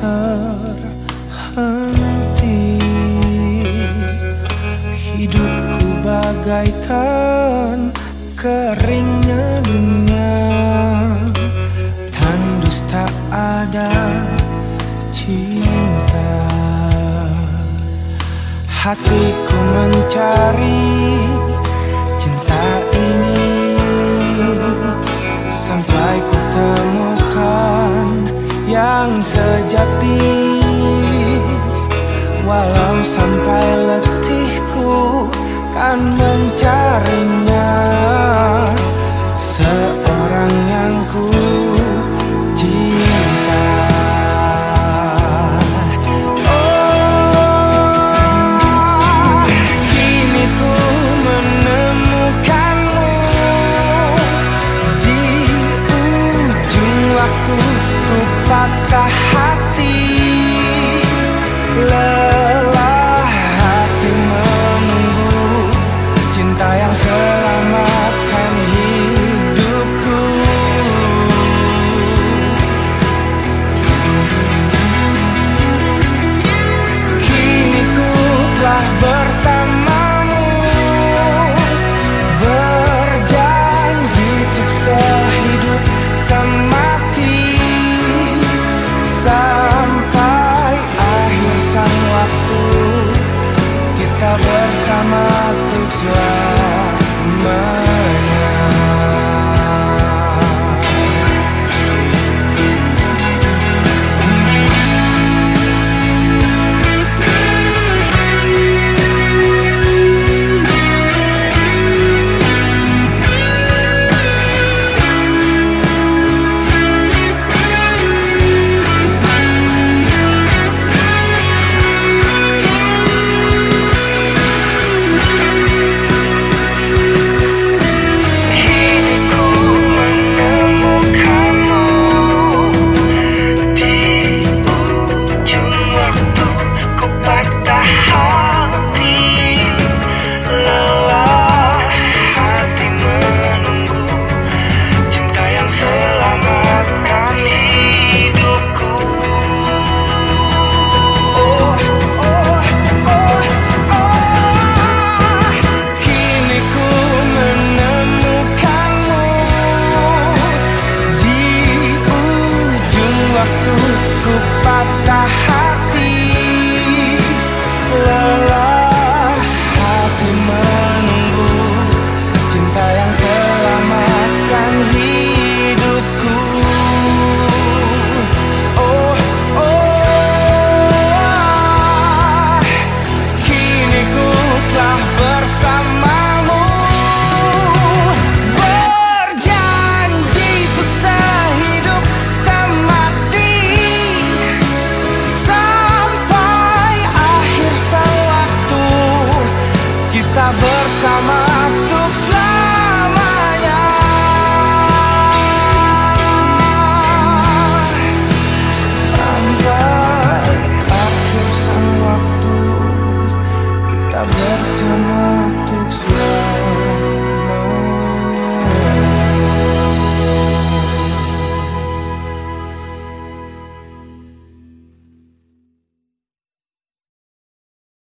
terhenti. Hidupku bagaikan keringnya dunia, tandus tak ada cinta. Hatiku mencari cinta ini sampai ku temukan yang sejati. Walau sampai letihku kan mencarinya, seorang yang ku cinta. Oh, kini ku menemukanmu di ujung waktu. Ku patah hati, lelah hati menunggu cinta yang selamatkan hidupku. Kini ku telah bersamamu, berjanji untuk sehidup semati, sampai akhir sang waktu. Kita bersama untuk selamanya. Ku patah hati, lelah hati menunggu cinta yang selamatkan hidupku. Oh, oh, kini ku telah bersamamu, berjanji untuk sehidup semati, kita bersama untuk selamanya. Sampai akhir sang waktu, kita bersama untuk selamanya.